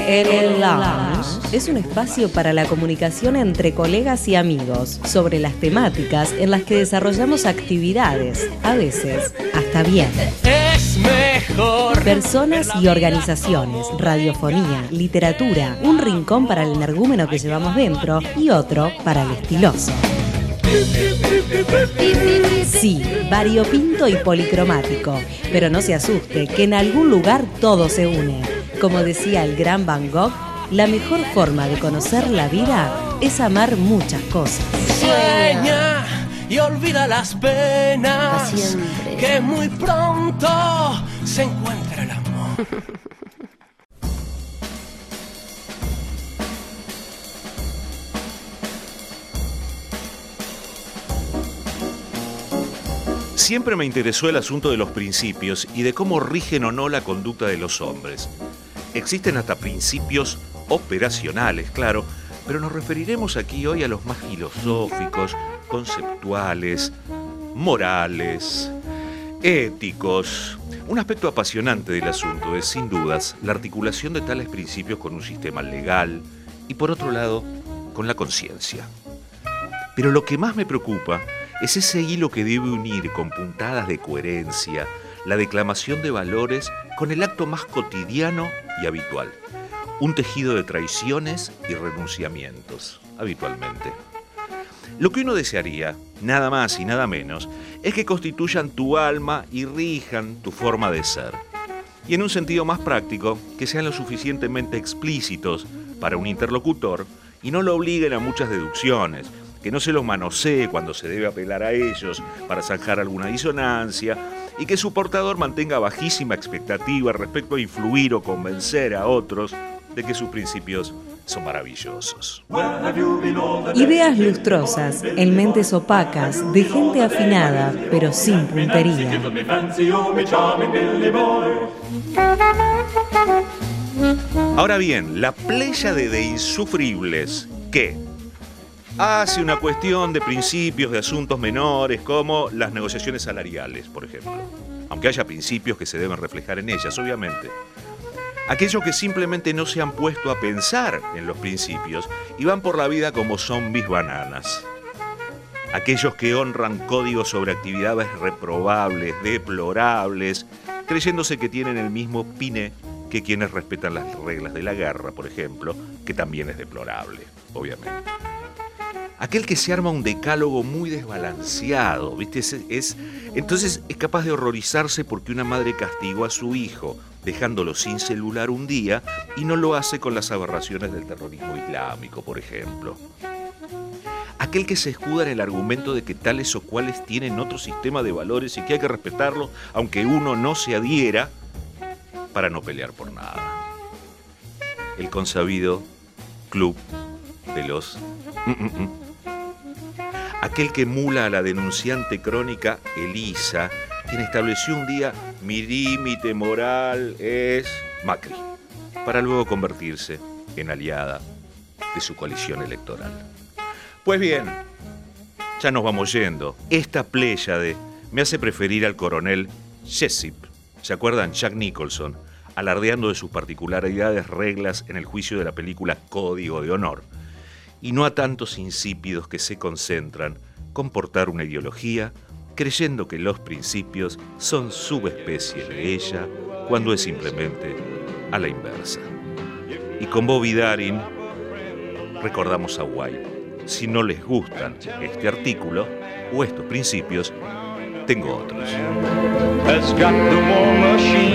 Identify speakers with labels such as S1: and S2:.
S1: El Lounge es un espacio para la comunicación entre colegas y amigos sobre las temáticas en las que desarrollamos actividades, a veces hasta bien.
S2: Es mejor.
S1: Personas y organizaciones, radiofonía, literatura, un rincón para el energúmeno que llevamos dentro y otro para el estiloso. Sí, variopinto y policromático, pero no se asuste, que en algún lugar todo se une. Como decía el gran Van Gogh, la mejor forma de conocer la vida es amar muchas cosas.
S2: Sueña y olvida las penas,
S3: Siempre.
S2: que muy pronto se encuentra el amor.
S4: Siempre me interesó el asunto de los principios y de cómo rigen o no la conducta de los hombres. Existen hasta principios operacionales, claro, pero nos referiremos aquí hoy a los más filosóficos, conceptuales, morales, éticos. Un aspecto apasionante del asunto es, sin dudas, la articulación de tales principios con un sistema legal y, por otro lado, con la conciencia. Pero lo que más me preocupa es ese hilo que debe unir con puntadas de coherencia la declamación de valores con el acto más cotidiano y habitual. Un tejido de traiciones y renunciamientos, habitualmente. Lo que uno desearía, nada más y nada menos, es que constituyan tu alma y rijan tu forma de ser. Y en un sentido más práctico, que sean lo suficientemente explícitos para un interlocutor y no lo obliguen a muchas deducciones, que no se los manosee cuando se debe apelar a ellos para zanjar alguna disonancia y que su portador mantenga bajísima expectativa respecto a influir o convencer a otros de que sus principios son maravillosos.
S1: Ideas lustrosas en mentes opacas de gente afinada pero sin puntería.
S4: Ahora bien, la pléyade de insufribles que hace una cuestión de principios de asuntos menores como las negociaciones salariales, por ejemplo. Aunque haya principios que se deben reflejar en ellas, obviamente. Aquellos que simplemente no se han puesto a pensar en los principios y van por la vida como zombies bananas. Aquellos que honran códigos sobre actividades reprobables, deplorables, creyéndose que tienen el mismo pine que quienes respetan las reglas de la guerra, por ejemplo, que también es deplorable, obviamente. Aquel que se arma un decálogo muy desbalanceado, ¿viste? Entonces es capaz de horrorizarse porque una madre castigó a su hijo dejándolo sin celular un día y no lo hace con las aberraciones del terrorismo islámico, por ejemplo. Aquel que se escuda en el argumento de que tales o cuales tienen otro sistema de valores y que hay que respetarlo aunque uno no se adhiera para no pelear por nada. El consabido club de los... Aquel que emula a la denunciante crónica Elisa, quien estableció un día mi límite moral es Macri, para luego convertirse en aliada de su coalición electoral. Pues bien, ya nos vamos yendo. Esta pléyade me hace preferir al coronel Jessup, ¿se acuerdan? Jack Nicholson, alardeando de sus particularidades reglas en el juicio de la película Código de Honor, y no a tantos insípidos que se concentran con portar una ideología creyendo que los principios son subespecies de ella cuando es simplemente a la inversa. Y con Bobby Darin recordamos a White. Si no les gustan este artículo o estos principios, tengo otros.
S5: Has got the war machine.